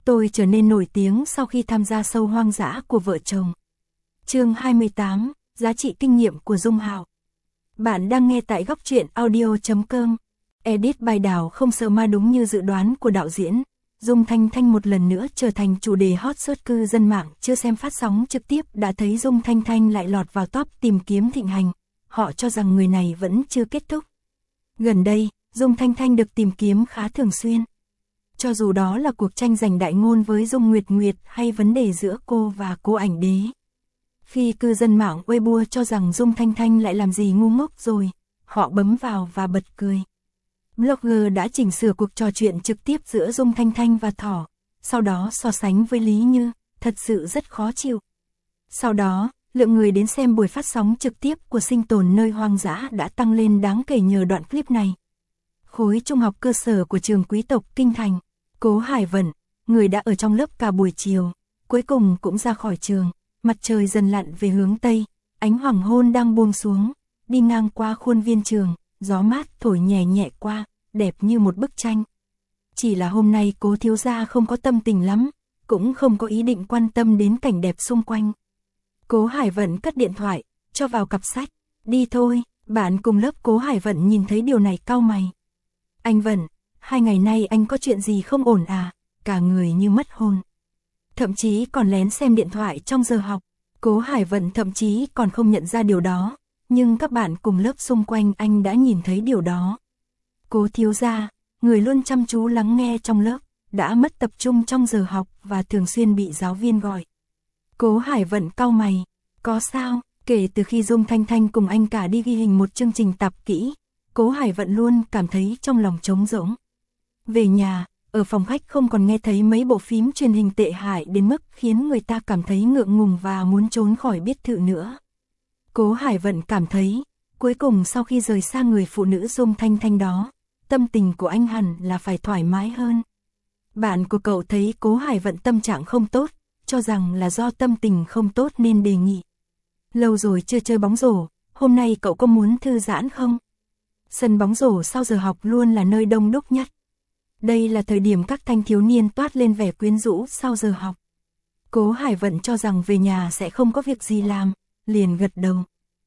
Tôi trở nên nổi tiếng sau khi tham gia show hoang dã của vợ chồng. Chương 28, giá trị kinh nghiệm của Dung Hạo. Bạn đang nghe tại góc truyện audio.com. Edit bài Đào không sợ ma. Đúng như dự đoán của đạo diễn, Dung Thanh Thanh một lần nữa trở thành chủ đề hot search. Cư dân mạng chưa xem phát sóng trực tiếp đã thấy Dung Thanh Thanh lại lọt vào top tìm kiếm thịnh hành. Họ cho rằng người này vẫn chưa kết thúc. Gần đây, Dung Thanh Thanh được tìm kiếm khá thường xuyên. Cho dù đó là cuộc tranh giành đại ngôn với Dung Nguyệt Nguyệt hay vấn đề giữa cô và cô ảnh đế. Khi cư dân mạng Weibo cho rằng Dung Thanh Thanh lại làm gì ngu ngốc rồi, họ bấm vào và bật cười. Blogger đã chỉnh sửa cuộc trò chuyện trực tiếp giữa Dung Thanh Thanh và Thỏ, sau đó so sánh với Lý Như, thật sự rất khó chịu. Sau đó, lượng người đến xem buổi phát sóng trực tiếp của Sinh tồn nơi hoang dã đã tăng lên đáng kể nhờ đoạn clip này. Khối trung học cơ sở của trường quý tộc Kinh Thành, Cố Hải Vận, người đã ở trong lớp cả buổi chiều, cuối cùng cũng ra khỏi trường. Mặt trời dần lặn về hướng Tây, ánh hoàng hôn đang buông xuống, đi ngang qua khuôn viên trường, gió mát thổi nhẹ nhẹ qua, đẹp như một bức tranh. Chỉ là hôm nay Cố thiếu gia không có tâm tình lắm, cũng không có ý định quan tâm đến cảnh đẹp xung quanh. Cố Hải Vận cất điện thoại, cho vào cặp sách, đi thôi. Bạn cùng lớp Cố Hải Vận nhìn thấy điều này cau mày. Anh Vận, 2 ngày nay anh có chuyện gì không ổn à? Cả người như mất hồn. Thậm chí còn lén xem điện thoại trong giờ học. Cố Hải Vận thậm chí còn không nhận ra điều đó, nhưng các bạn cùng lớp xung quanh anh đã nhìn thấy điều đó. Cố thiếu gia, người luôn chăm chú lắng nghe trong lớp, đã mất tập trung trong giờ học và thường xuyên bị giáo viên gọi. Cố Hải Vận cau mày, có sao? Kể từ khi Dung Thanh Thanh cùng anh cả đi ghi hình một chương trình tập kỹ, Cố Hải Vận luôn cảm thấy trong lòng trống rỗng. Về nhà, ở phòng khách không còn nghe thấy mấy bộ phim truyền hình tệ hại đến mức khiến người ta cảm thấy ngượng ngùng và muốn trốn khỏi biệt thự nữa. Cố Hải Vận cảm thấy, cuối cùng sau khi rời xa người phụ nữ Dung Thanh Thanh đó, tâm tình của anh hẳn là phải thoải mái hơn. Bạn của cậu thấy Cố Hải Vận tâm trạng không tốt, cho rằng là do tâm tình không tốt nên đề nghị. Lâu rồi chưa chơi bóng rổ, hôm nay cậu có muốn thư giãn không? Sân bóng rổ sau giờ học luôn là nơi đông đúc nhất. Đây là thời điểm các thanh thiếu niên toát lên vẻ quyến rũ sau giờ học. Cố Hải Vận cho rằng về nhà sẽ không có việc gì làm, liền gật đầu.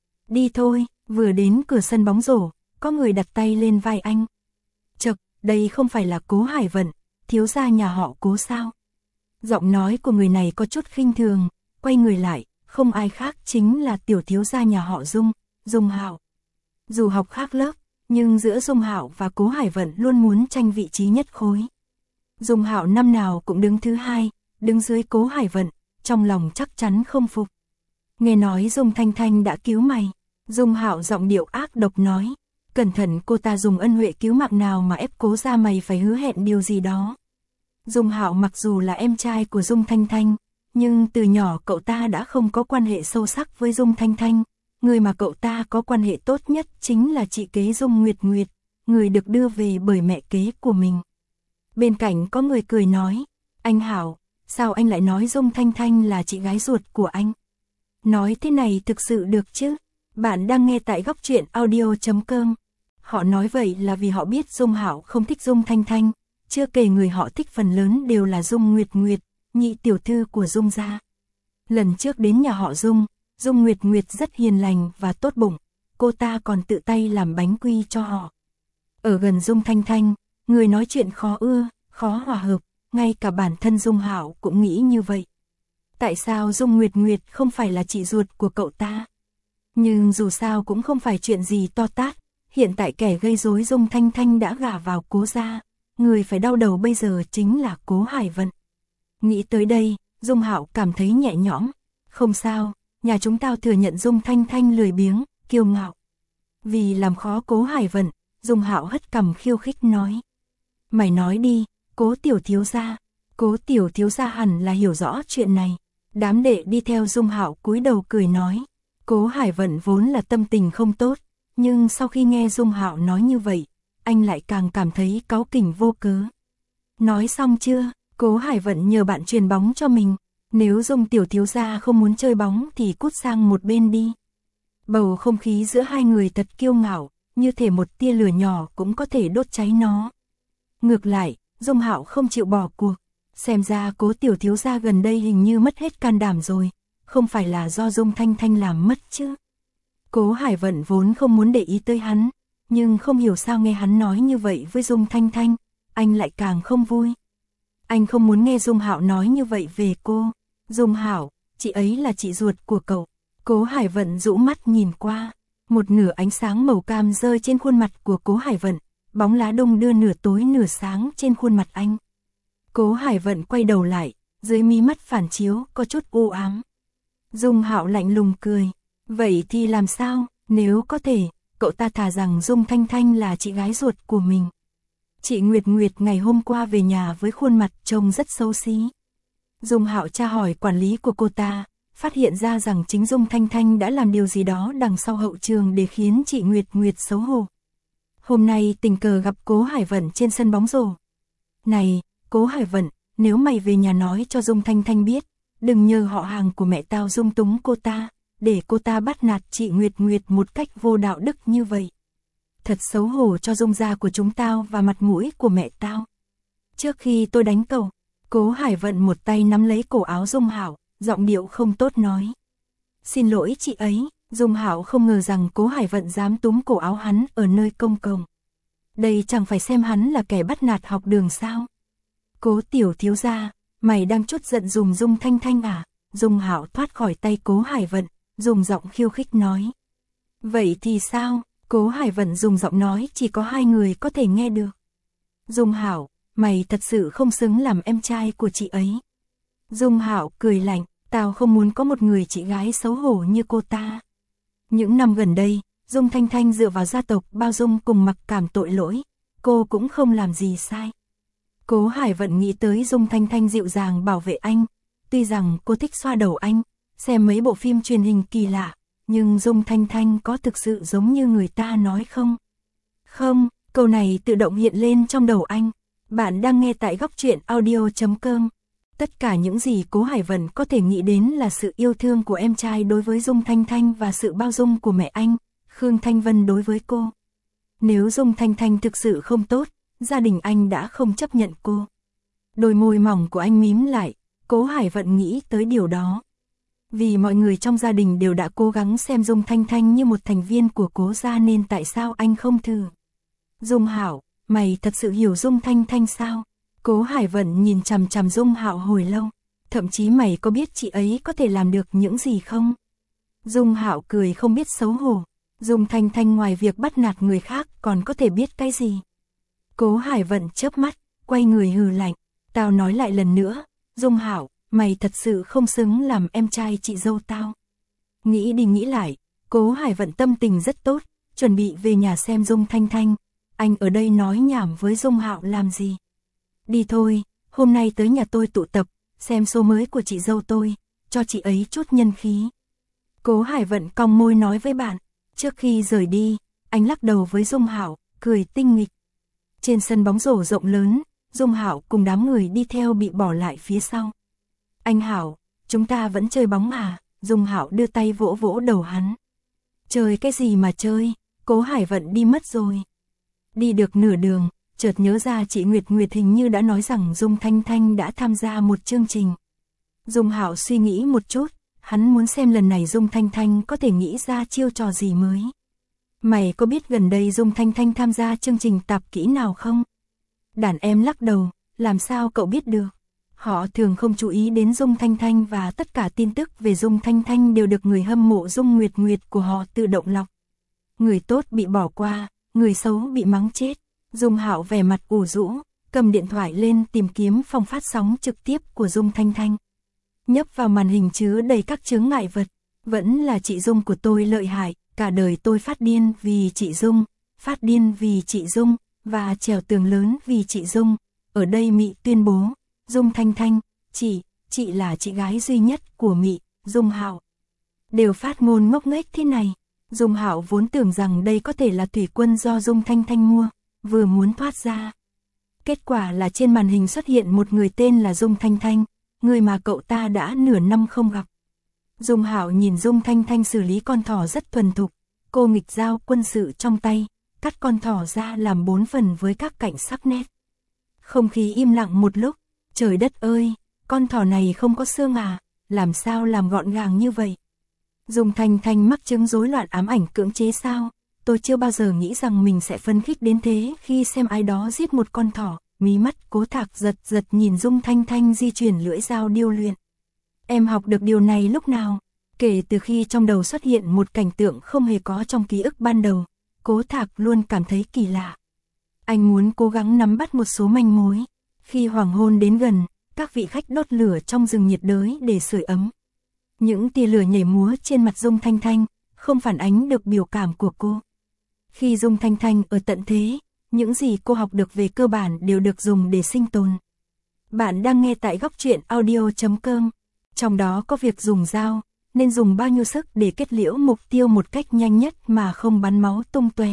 Đi thôi. Vừa đến cửa sân bóng rổ, có người đặt tay lên vai anh. Chậc, đây không phải là Cố Hải Vận, thiếu gia nhà họ Cố sao? Giọng nói của người này có chút khinh thường, quay người lại, không ai khác chính là tiểu thiếu gia nhà họ Dung, Dung Hạo. Dù học khác lớp, nhưng giữa Dung Hạo và Cố Hải Vận luôn muốn tranh vị trí nhất khối. Dung Hạo năm nào cũng đứng thứ 2, đứng dưới Cố Hải Vận, trong lòng chắc chắn không phục. Nghe nói Dung Thanh Thanh đã cứu mày, Dung Hạo giọng điệu ác độc nói, cẩn thận cô ta dùng ân huệ cứu mạng nào mà ép Cố gia mày phải hứa hẹn điều gì đó. Dung Hạo mặc dù là em trai của Dung Thanh Thanh, nhưng từ nhỏ cậu ta đã không có quan hệ sâu sắc với Dung Thanh Thanh. Người mà cậu ta có quan hệ tốt nhất chính là chị kế Dung Nguyệt Nguyệt, người được đưa về bởi mẹ kế của mình. Bên cạnh có người cười nói, anh Hảo, sao anh lại nói Dung Thanh Thanh là chị gái ruột của anh? Nói thế này thực sự được chứ? Bạn đang nghe tại góc truyện audio.com. Họ nói vậy là vì họ biết Dung Hạo không thích Dung Thanh Thanh, chưa kể người họ thích phần lớn đều là Dung Nguyệt Nguyệt, nhị tiểu thư của Dung gia. Lần trước đến nhà họ Dung, Dung Nguyệt Nguyệt rất hiền lành và tốt bụng, cô ta còn tự tay làm bánh quy cho họ. Ở gần Dung Thanh Thanh, người nói chuyện khó ưa, khó hòa hợp, ngay cả bản thân Dung Hạo cũng nghĩ như vậy. Tại sao Dung Nguyệt Nguyệt không phải là chị ruột của cậu ta? Nhưng dù sao cũng không phải chuyện gì to tát, hiện tại kẻ gây rối Dung Thanh Thanh đã gả vào Cố gia, người phải đau đầu bây giờ chính là Cố Hải Vận. Nghĩ tới đây, Dung Hạo cảm thấy nhẹ nhõm, không sao. Nhà chúng tao thừa nhận Dung Thanh Thanh lười biếng, kiêu ngạo. Vì làm khó Cố Hải Vận, Dung Hạo hất cằm khiêu khích nói. Mày nói đi, Cố tiểu thiếu gia. Cố tiểu thiếu gia hẳn là hiểu rõ chuyện này. Đám đệ đi theo Dung Hạo cúi đầu cười nói. Cố Hải Vận vốn là tâm tình không tốt, nhưng sau khi nghe Dung Hạo nói như vậy, anh lại càng cảm thấy cáu kỉnh vô cớ. Nói xong chưa? Cố Hải Vận nhờ bạn truyền bóng cho mình. Nếu Dung tiểu thiếu gia không muốn chơi bóng thì cút sang một bên đi. Bầu không khí giữa hai người thật kiêu ngạo, như thể một tia lửa nhỏ cũng có thể đốt cháy nó. Ngược lại, Dung Hạo không chịu bỏ cuộc. Xem ra Cố tiểu thiếu gia gần đây hình như mất hết can đảm rồi, không phải là do Dung Thanh Thanh làm mất chứ. Cố Hải Vận vốn không muốn để ý tới hắn, nhưng không hiểu sao nghe hắn nói như vậy với Dung Thanh Thanh, anh lại càng không vui. Anh không muốn nghe Dung Hạo nói như vậy về cô. Dung Hạo, chị ấy là chị ruột của cậu. Cố Hải Vận rũ mắt nhìn qua, một nửa ánh sáng màu cam rơi trên khuôn mặt của Cố Hải Vận, bóng lá đung đưa nửa tối nửa sáng trên khuôn mặt anh. Cố Hải Vận quay đầu lại, dưới mí mắt phản chiếu có chút u ám. Dung Hạo lạnh lùng cười, vậy thì làm sao, nếu có thể, cậu ta thà rằng Dung Thanh Thanh là chị gái ruột của mình. Chị Nguyệt Nguyệt ngày hôm qua về nhà với khuôn mặt trông rất xấu xí. Dung Hạo tra hỏi quản lý của cô ta, phát hiện ra rằng chính Dung Thanh Thanh đã làm điều gì đó đằng sau hậu trường để khiến chị Nguyệt Nguyệt xấu hổ. Hôm nay tình cờ gặp Cố Hải Vận trên sân bóng rổ. Này, Cố Hải Vận, nếu mày về nhà nói cho Dung Thanh Thanh biết, đừng nhờ họ hàng của mẹ tao dung túng cô ta, để cô ta bắt nạt chị Nguyệt Nguyệt một cách vô đạo đức như vậy. Thật xấu hổ cho Dung gia của chúng tao và mặt mũi của mẹ tao. Trước khi tôi đánh cậu, Cố Hải Vận một tay nắm lấy cổ áo Dung Hạo, giọng điệu không tốt nói. Xin lỗi chị ấy. Dung Hạo không ngờ rằng Cố Hải Vận dám túm cổ áo hắn ở nơi công cộng. Đây chẳng phải xem hắn là kẻ bắt nạt học đường sao? Cố tiểu thiếu gia, mày đang chút giận dùng Dung Thanh Thanh à? Dung Hạo thoát khỏi tay Cố Hải Vận, dùng giọng khiêu khích nói. Vậy thì sao? Cố Hải Vận dùng giọng nói chỉ có hai người có thể nghe được. Dung Hạo, mày thật sự không xứng làm em trai của chị ấy. Dung Hạo cười lạnh, tao không muốn có một người chị gái xấu hổ như cô ta. Những năm gần đây, Dung Thanh Thanh dựa vào gia tộc bao dung cùng mặc cảm tội lỗi, cô cũng không làm gì sai. Cố Hải Vận nghĩ tới Dung Thanh Thanh dịu dàng bảo vệ anh, tuy rằng cô thích xoa đầu anh, xem mấy bộ phim truyền hình kỳ lạ, nhưng Dung Thanh Thanh có thực sự giống như người ta nói không? Không, câu này tự động hiện lên trong đầu anh. Bạn đang nghe tại góc truyện audio.com. Tất cả những gì Cố Hải Vận có thể nghĩ đến là sự yêu thương của em trai đối với Dung Thanh Thanh và sự bao dung của mẹ anh, Khương Thanh Vân đối với cô. Nếu Dung Thanh Thanh thực sự không tốt, gia đình anh đã không chấp nhận cô. Đôi môi mỏng của anh mím lại, Cố Hải Vận nghĩ tới điều đó. Vì mọi người trong gia đình đều đã cố gắng xem Dung Thanh Thanh như một thành viên của Cố gia nên tại sao anh không thử? Dung Hạo, mày thật sự hiểu Dung Thanh Thanh sao? Cố Hải Vận nhìn chằm chằm Dung Hạo hồi lâu, thậm chí mày có biết chị ấy có thể làm được những gì không? Dung Hạo cười không biết xấu hổ, Dung Thanh Thanh ngoài việc bắt nạt người khác còn có thể biết cái gì? Cố Hải Vận chớp mắt, quay người hừ lạnh, tao nói lại lần nữa, Dung Hạo, mày thật sự không xứng làm em trai chị dâu tao. Nghĩ đi nghĩ lại, Cố Hải Vận tâm tình rất tốt, chuẩn bị về nhà xem Dung Thanh Thanh, anh ở đây nói nhảm với Dung Hạo làm gì? Đi thôi, hôm nay tới nhà tôi tụ tập, xem show mới của chị dâu tôi, cho chị ấy chút nhân khí. Cố Hải Vận cong môi nói với bạn, trước khi rời đi, anh lắc đầu với Dung Hạo, cười tinh nghịch. Trên sân bóng rổ rộng lớn, Dung Hạo cùng đám người đi theo bị bỏ lại phía sau. Anh Hạo, chúng ta vẫn chơi bóng à? Dung Hạo đưa tay vỗ vỗ đầu hắn. Chơi cái gì mà chơi, Cố Hải Vận đi mất rồi. Đi được nửa đường, chợt nhớ ra chị Nguyệt Nguyệt hình như đã nói rằng Dung Thanh Thanh đã tham gia một chương trình. Dung Hạo suy nghĩ một chút, hắn muốn xem lần này Dung Thanh Thanh có thể nghĩ ra chiêu trò gì mới. Mày có biết gần đây Dung Thanh Thanh tham gia chương trình tạp kỹ nào không? Đàn em lắc đầu, làm sao cậu biết được? Họ thường không chú ý đến Dung Thanh Thanh và tất cả tin tức về Dung Thanh Thanh đều được người hâm mộ Dung Nguyệt Nguyệt của họ tự động lọc. Người tốt bị bỏ qua, người xấu bị mắng chết. Dung Hạo vẻ mặt ủ rũ, cầm điện thoại lên tìm kiếm phòng phát sóng trực tiếp của Dung Thanh Thanh. Nhấp vào màn hình chứa đầy các chướng ngại vật, vẫn là chị Dung của tôi lợi hại, cả đời tôi phát điên vì chị Dung, phát điên vì chị Dung, và trèo tường lớn vì chị Dung. Ở đây Mị tuyên bố, Dung Thanh Thanh, chị là chị gái duy nhất của Mị, Dung Hạo. Đều phát ngôn ngốc nghếch thế này, Dung Hạo vốn tưởng rằng đây có thể là thủy quân do Dung Thanh Thanh mua, vừa muốn thoát ra. Kết quả là trên màn hình xuất hiện một người tên là Dung Thanh Thanh, người mà cậu ta đã nửa năm không gặp. Dung Hạo nhìn Dung Thanh Thanh xử lý con thỏ rất thuần thục, cô nghịch dao quân sự trong tay, cắt con thỏ ra làm 4 phần với các cạnh sắc nét. Không khí im lặng một lúc, Trời đất ơi, con thỏ này không có xương à, làm sao làm gọn gàng như vậy? Dung Thanh Thanh mắc chứng rối loạn ám ảnh cưỡng chế sao? Tôi chưa bao giờ nghĩ rằng mình sẽ phấn khích đến thế khi xem ai đó giết một con thỏ. Mí mắt Cố Thạc giật giật nhìn Dung Thanh Thanh di chuyển lưỡi dao điêu luyện. Em học được điều này lúc nào? Kể từ khi trong đầu xuất hiện một cảnh tượng không hề có trong ký ức ban đầu, Cố Thạc luôn cảm thấy kỳ lạ. Anh muốn cố gắng nắm bắt một số manh mối. Khi hoàng hôn đến gần, các vị khách đốt lửa trong rừng nhiệt đới để sưởi ấm. Những tia lửa nhảy múa trên mặt Dung Thanh Thanh, không phản ánh được biểu cảm của cô. Khi Dung Thanh Thanh ở tận thế, những gì cô học được về cơ bản đều được dùng để sinh tồn. Bạn đang nghe tại góc truyện audio.com. Trong đó có việc dùng dao, nên dùng bao nhiêu sức để kết liễu mục tiêu một cách nhanh nhất mà không bắn máu tung tóe.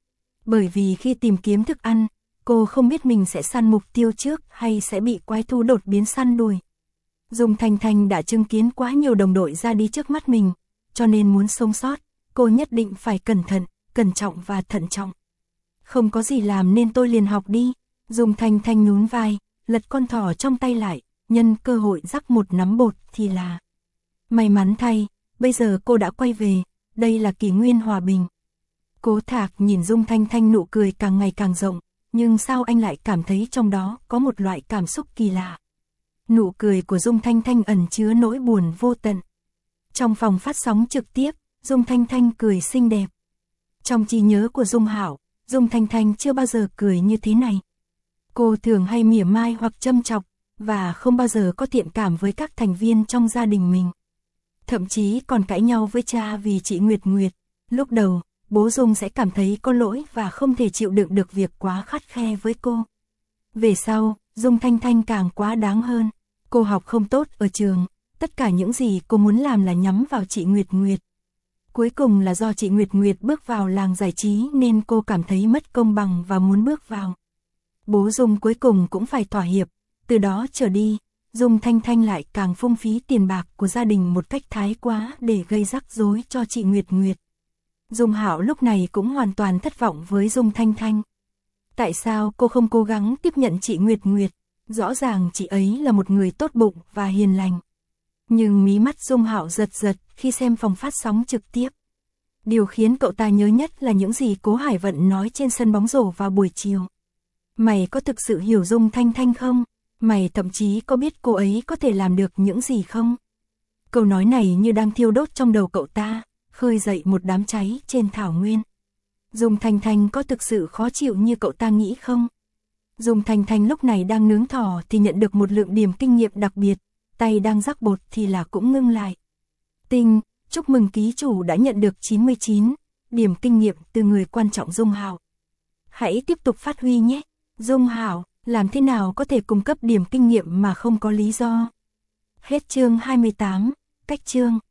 Bởi vì khi tìm kiếm thức ăn, cô không biết mình sẽ săn mục tiêu trước hay sẽ bị quái thú đột biến săn đuổi. Dung Thanh Thanh đã chứng kiến quá nhiều đồng đội ra đi trước mắt mình, cho nên muốn sống sót, cô nhất định phải cẩn thận, cẩn trọng và thận trọng. Không có gì làm nên tôi liền học đi. Dung Thanh Thanh nhún vai, lật con thỏ trong tay lại, nhân cơ hội rắc một nắm bột thì là. May mắn thay, bây giờ cô đã quay về, đây là kỷ nguyên hòa bình. Cố Thạc nhìn Dung Thanh Thanh nụ cười càng ngày càng rộng, nhưng sao anh lại cảm thấy trong đó có một loại cảm xúc kỳ lạ. Nụ cười của Dung Thanh Thanh ẩn chứa nỗi buồn vô tận. Trong phòng phát sóng trực tiếp, Dung Thanh Thanh cười xinh đẹp. Trong trí nhớ của Dung Hạo, Dung Thanh Thanh chưa bao giờ cười như thế này. Cô thường hay mỉa mai hoặc châm chọc, và không bao giờ có thiện cảm với các thành viên trong gia đình mình. Thậm chí còn cãi nhau với cha vì chị Nguyệt Nguyệt. Lúc đầu, bố Dung sẽ cảm thấy có lỗi và không thể chịu đựng được việc quá khắt khe với cô. Về sau, Dung Thanh Thanh càng quá đáng hơn. Cô học không tốt ở trường, tất cả những gì cô muốn làm là nhắm vào chị Nguyệt Nguyệt. Cuối cùng là do chị Nguyệt Nguyệt bước vào làng giải trí nên cô cảm thấy mất công bằng và muốn bước vào. Bố Dung cuối cùng cũng phải thỏa hiệp, từ đó trở đi, Dung Thanh Thanh lại càng phung phí tiền bạc của gia đình một cách thái quá để gây rắc rối cho chị Nguyệt Nguyệt. Dung Hạo lúc này cũng hoàn toàn thất vọng với Dung Thanh Thanh. Tại sao cô không cố gắng tiếp nhận chị Nguyệt Nguyệt? Rõ ràng chị ấy là một người tốt bụng và hiền lành. Nhưng mí mắt Dung Hạo giật giật khi xem phòng phát sóng trực tiếp. Điều khiến cậu ta nhớ nhất là những gì Cố Hải Vận nói trên sân bóng rổ vào buổi chiều. Mày có thực sự hiểu Dung Thanh Thanh không? Mày thậm chí có biết cô ấy có thể làm được những gì không? Câu nói này như đang thiêu đốt trong đầu cậu ta, khơi dậy một đám cháy trên thảo nguyên. Dung Thanh Thanh có thực sự khó chịu như cậu ta nghĩ không? Dung Thanh Thanh lúc này đang nướng thỏ thì nhận được một lượng điểm kinh nghiệm đặc biệt, tay đang rắc bột thì là cũng ngưng lại. Tinh, chúc mừng ký chủ đã nhận được 99 điểm kinh nghiệm từ người quan trọng Dung Hạo. Hãy tiếp tục phát huy nhé. Dung Hạo, làm thế nào có thể cung cấp điểm kinh nghiệm mà không có lý do? Hết chương 28, cách chương.